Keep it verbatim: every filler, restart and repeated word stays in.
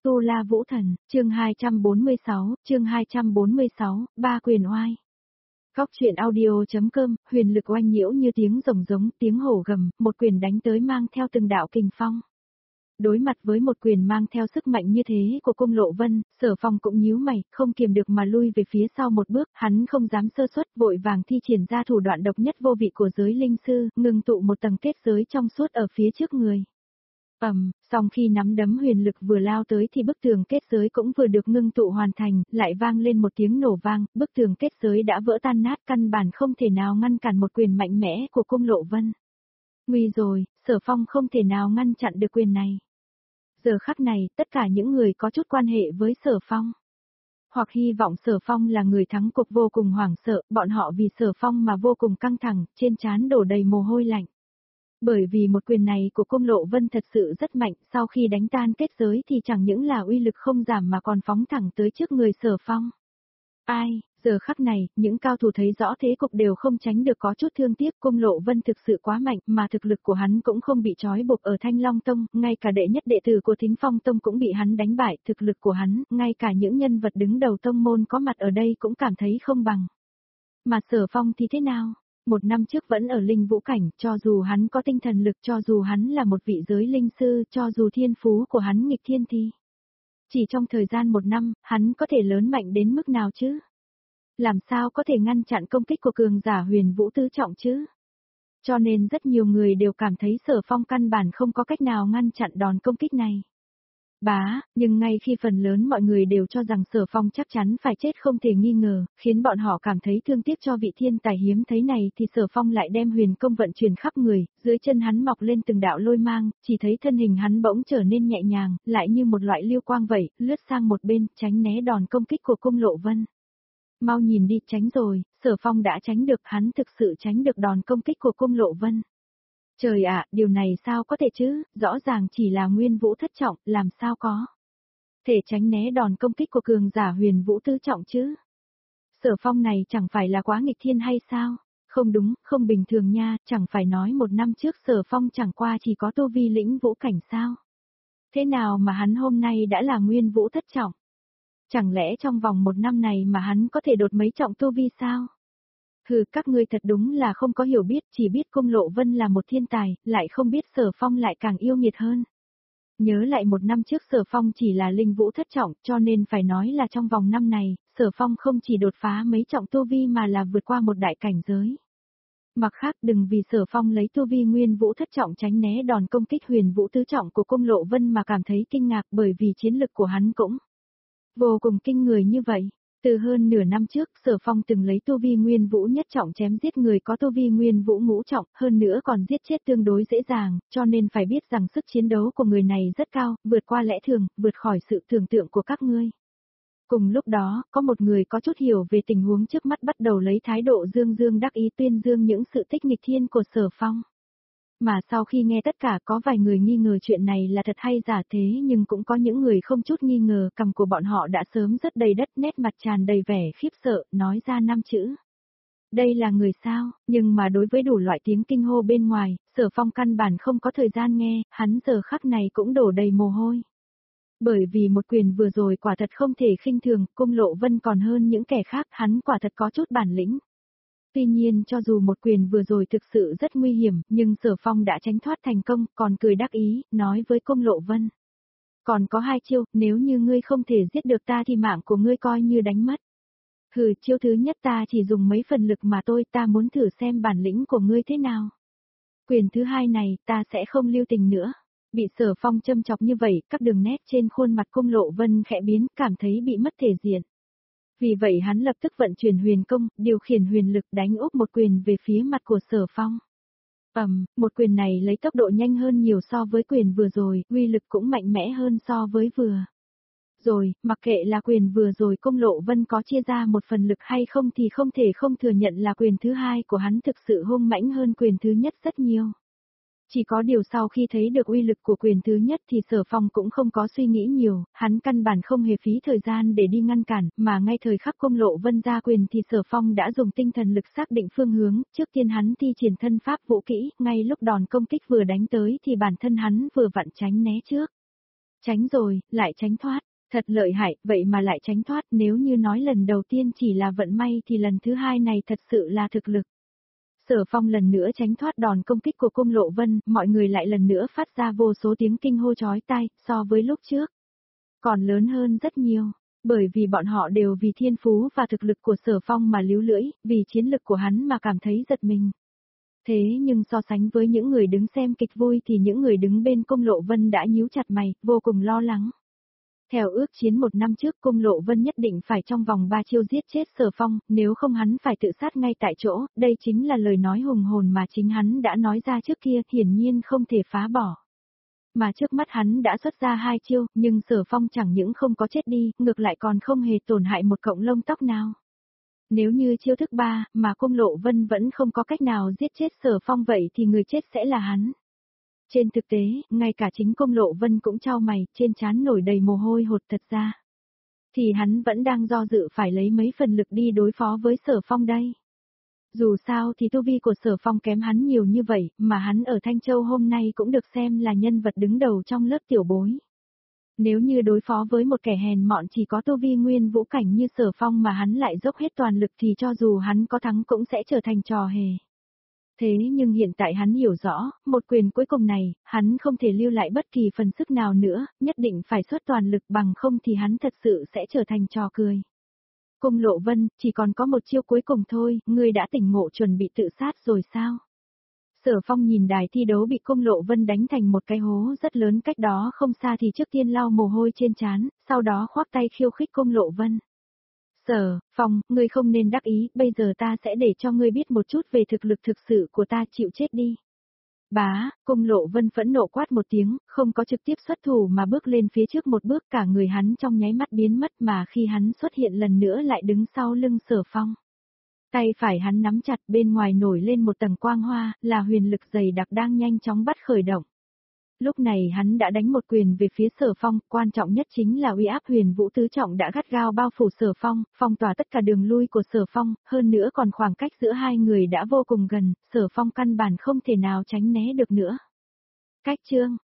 Tu La Vũ Thần, chương hai trăm bốn mươi sáu, chương hai trăm bốn mươi sáu, ba quyền oai. Góc truyện audio.com, huyền lực oanh nhiễu như tiếng rồng giống, tiếng hổ gầm, một quyền đánh tới mang theo từng đạo kình phong. Đối mặt với một quyền mang theo sức mạnh như thế của Cung Lộ Vân, Sở Phong cũng nhíu mày, không kiềm được mà lui về phía sau một bước, hắn không dám sơ suất, vội vàng thi triển ra thủ đoạn độc nhất vô vị của giới linh sư, ngưng tụ một tầng kết giới trong suốt ở phía trước người. Ầm, song khi nắm đấm huyền lực vừa lao tới thì bức tường kết giới cũng vừa được ngưng tụ hoàn thành, lại vang lên một tiếng nổ vang, bức tường kết giới đã vỡ tan nát, căn bản không thể nào ngăn cản một quyền mạnh mẽ của Cung Lộ Vân. Nguy rồi, Sở Phong không thể nào ngăn chặn được quyền này. Giờ khắc này, tất cả những người có chút quan hệ với Sở Phong, hoặc hy vọng Sở Phong là người thắng cuộc vô cùng hoảng sợ, bọn họ vì Sở Phong mà vô cùng căng thẳng, trên trán đổ đầy mồ hôi lạnh. Bởi vì một quyền này của Cung Lộ Vân thật sự rất mạnh, sau khi đánh tan kết giới thì chẳng những là uy lực không giảm mà còn phóng thẳng tới trước người Sở Phong. Ai, giờ khắc này, những cao thủ thấy rõ thế cục đều không tránh được có chút thương tiếc. Cung Lộ Vân thực sự quá mạnh, mà thực lực của hắn cũng không bị trói buộc ở Thanh Long Tông, ngay cả đệ nhất đệ tử của Thính Phong Tông cũng bị hắn đánh bại, thực lực của hắn, ngay cả những nhân vật đứng đầu tông môn có mặt ở đây cũng cảm thấy không bằng. Mà Sở Phong thì thế nào? Một năm trước vẫn ở linh vũ cảnh, cho dù hắn có tinh thần lực, cho dù hắn là một vị giới linh sư, cho dù thiên phú của hắn nghịch thiên thì. Chỉ trong thời gian một năm, hắn có thể lớn mạnh đến mức nào chứ? Làm sao có thể ngăn chặn công kích của cường giả huyền vũ tứ trọng chứ? Cho nên rất nhiều người đều cảm thấy Sở Phong căn bản không có cách nào ngăn chặn đòn công kích này. Bá, nhưng ngay khi phần lớn mọi người đều cho rằng Sở Phong chắc chắn phải chết không thể nghi ngờ, khiến bọn họ cảm thấy thương tiếc cho vị thiên tài hiếm thấy này thì Sở Phong lại đem huyền công vận chuyển khắp người, dưới chân hắn mọc lên từng đạo lôi mang, chỉ thấy thân hình hắn bỗng trở nên nhẹ nhàng, lại như một loại lưu quang vậy, lướt sang một bên, tránh né đòn công kích của Cung Lộ Vân. Mau nhìn đi, tránh rồi, Sở Phong đã tránh được, hắn thực sự tránh được đòn công kích của Cung Lộ Vân. Trời ạ, điều này sao có thể chứ, rõ ràng chỉ là nguyên vũ thất trọng, làm sao có thể tránh né đòn công kích của cường giả huyền vũ tứ trọng chứ? Sở Phong này chẳng phải là quá nghịch thiên hay sao? Không đúng, không bình thường nha, chẳng phải nói một năm trước Sở Phong chẳng qua chỉ có tu vi lĩnh vũ cảnh sao? Thế nào mà hắn hôm nay đã là nguyên vũ thất trọng? Chẳng lẽ trong vòng một năm này mà hắn có thể đột mấy trọng tu vi sao? Hừ, các ngươi thật đúng là không có hiểu biết, chỉ biết Cung Lộ Vân là một thiên tài, lại không biết Sở Phong lại càng yêu nghiệt hơn. Nhớ lại một năm trước Sở Phong chỉ là linh vũ thất trọng, cho nên phải nói là trong vòng năm này, Sở Phong không chỉ đột phá mấy trọng tu vi mà là vượt qua một đại cảnh giới. Mặt khác, đừng vì Sở Phong lấy tu vi nguyên vũ thất trọng tránh né đòn công kích huyền vũ tứ trọng của Cung Lộ Vân mà cảm thấy kinh ngạc, bởi vì chiến lực của hắn cũng vô cùng kinh người như vậy. Từ hơn nửa năm trước, Sở Phong từng lấy tu vi nguyên vũ nhất trọng chém giết người có tu vi nguyên vũ ngũ trọng, hơn nữa còn giết chết tương đối dễ dàng, cho nên phải biết rằng sức chiến đấu của người này rất cao, vượt qua lẽ thường, vượt khỏi sự tưởng tượng của các ngươi. Cùng lúc đó, có một người có chút hiểu về tình huống trước mắt bắt đầu lấy thái độ dương dương đắc ý tuyên dương những sự tích nghịch thiên của Sở Phong. Mà sau khi nghe tất cả có vài người nghi ngờ chuyện này là thật hay giả thế, nhưng cũng có những người không chút nghi ngờ, cằm của bọn họ đã sớm rất đầy đất, nét mặt tràn đầy vẻ khiếp sợ, nói ra năm chữ. Đây là người sao? Nhưng mà đối với đủ loại tiếng kinh hô bên ngoài, Sở Phong căn bản không có thời gian nghe, hắn giờ khắc này cũng đổ đầy mồ hôi. Bởi vì một quyền vừa rồi quả thật không thể khinh thường, Cung Lộ Vân còn hơn những kẻ khác, hắn quả thật có chút bản lĩnh. Tuy nhiên cho dù một quyền vừa rồi thực sự rất nguy hiểm, nhưng Sở Phong đã tránh thoát thành công, còn cười đắc ý, nói với Cung Lộ Vân. Còn có hai chiêu, nếu như ngươi không thể giết được ta thì mạng của ngươi coi như đánh mất. Hừ, chiêu thứ nhất ta chỉ dùng mấy phần lực mà tôi, ta muốn thử xem bản lĩnh của ngươi thế nào. Quyền thứ hai này, ta sẽ không lưu tình nữa. Bị Sở Phong châm chọc như vậy, các đường nét trên khuôn mặt Cung Lộ Vân khẽ biến, cảm thấy bị mất thể diện. Vì vậy hắn lập tức vận chuyển huyền công, điều khiển huyền lực đánh úp một quyền về phía mặt của Sở Phong. Ầm, um, một quyền này lấy tốc độ nhanh hơn nhiều so với quyền vừa rồi, uy lực cũng mạnh mẽ hơn so với vừa rồi, mặc kệ là quyền vừa rồi Cung Lộ Vân có chia ra một phần lực hay không thì không thể không thừa nhận là quyền thứ hai của hắn thực sự hung mãnh hơn quyền thứ nhất rất nhiều. Chỉ có điều sau khi thấy được uy lực của quyền thứ nhất thì Sở Phong cũng không có suy nghĩ nhiều, hắn căn bản không hề phí thời gian để đi ngăn cản, mà ngay thời khắc Cung Lộ Vân ra quyền thì Sở Phong đã dùng tinh thần lực xác định phương hướng, trước tiên hắn thi triển thân pháp vũ kỹ, ngay lúc đòn công kích vừa đánh tới thì bản thân hắn vừa vặn tránh né trước. Tránh rồi, lại tránh thoát. Thật lợi hại, vậy mà lại tránh thoát, nếu như nói lần đầu tiên chỉ là vận may thì lần thứ hai này thật sự là thực lực. Sở Phong lần nữa tránh thoát đòn công kích của Cung Lộ Vân, mọi người lại lần nữa phát ra vô số tiếng kinh hô chói tai, so với lúc trước. Còn lớn hơn rất nhiều, bởi vì bọn họ đều vì thiên phú và thực lực của Sở Phong mà líu lưỡi, vì chiến lực của hắn mà cảm thấy giật mình. Thế nhưng so sánh với những người đứng xem kịch vui thì những người đứng bên Cung Lộ Vân đã nhíu chặt mày, vô cùng lo lắng. Theo ước chiến một năm trước Cung Lộ Vân nhất định phải trong vòng ba chiêu giết chết Sở Phong, nếu không hắn phải tự sát ngay tại chỗ, đây chính là lời nói hùng hồn mà chính hắn đã nói ra trước kia, hiển nhiên không thể phá bỏ. Mà trước mắt hắn đã xuất ra hai chiêu, nhưng Sở Phong chẳng những không có chết đi, ngược lại còn không hề tổn hại một cọng lông tóc nào. Nếu như chiêu thức ba, mà Cung Lộ Vân vẫn không có cách nào giết chết Sở Phong vậy thì người chết sẽ là hắn. Trên thực tế, ngay cả chính Cung Lộ Vân cũng chau mày, trên trán nổi đầy mồ hôi hột thật ra. Thì hắn vẫn đang do dự phải lấy mấy phần lực đi đối phó với Sở Phong đây. Dù sao thì tu vi của Sở Phong kém hắn nhiều như vậy, mà hắn ở Thanh Châu hôm nay cũng được xem là nhân vật đứng đầu trong lớp tiểu bối. Nếu như đối phó với một kẻ hèn mọn chỉ có tu vi nguyên vũ cảnh như Sở Phong mà hắn lại dốc hết toàn lực thì cho dù hắn có thắng cũng sẽ trở thành trò hề. Thế nhưng hiện tại hắn hiểu rõ, một quyền cuối cùng này, hắn không thể lưu lại bất kỳ phần sức nào nữa, nhất định phải xuất toàn lực bằng không thì hắn thật sự sẽ trở thành trò cười. Cung Lộ Vân, chỉ còn có một chiêu cuối cùng thôi, ngươi đã tỉnh ngộ chuẩn bị tự sát rồi sao? Sở Phong nhìn đài thi đấu bị Cung Lộ Vân đánh thành một cái hố rất lớn cách đó không xa thì trước tiên lau mồ hôi trên trán, sau đó khoác tay khiêu khích Cung Lộ Vân. Sở Phong, ngươi không nên đắc ý, bây giờ ta sẽ để cho ngươi biết một chút về thực lực thực sự của ta, chịu chết đi. Bá, Cung Lộ Vân phẫn nộ quát một tiếng, không có trực tiếp xuất thủ mà bước lên phía trước một bước, cả người hắn trong nháy mắt biến mất mà khi hắn xuất hiện lần nữa lại đứng sau lưng Sở Phong. Tay phải hắn nắm chặt, bên ngoài nổi lên một tầng quang hoa, là huyền lực dày đặc đang nhanh chóng bắt khởi động. Lúc này hắn đã đánh một quyền về phía Sở Phong, quan trọng nhất chính là uy áp huyền vũ tứ trọng đã gắt gao bao phủ Sở Phong, phong tỏa tất cả đường lui của Sở Phong, hơn nữa còn khoảng cách giữa hai người đã vô cùng gần, Sở Phong căn bản không thể nào tránh né được nữa. Cách chương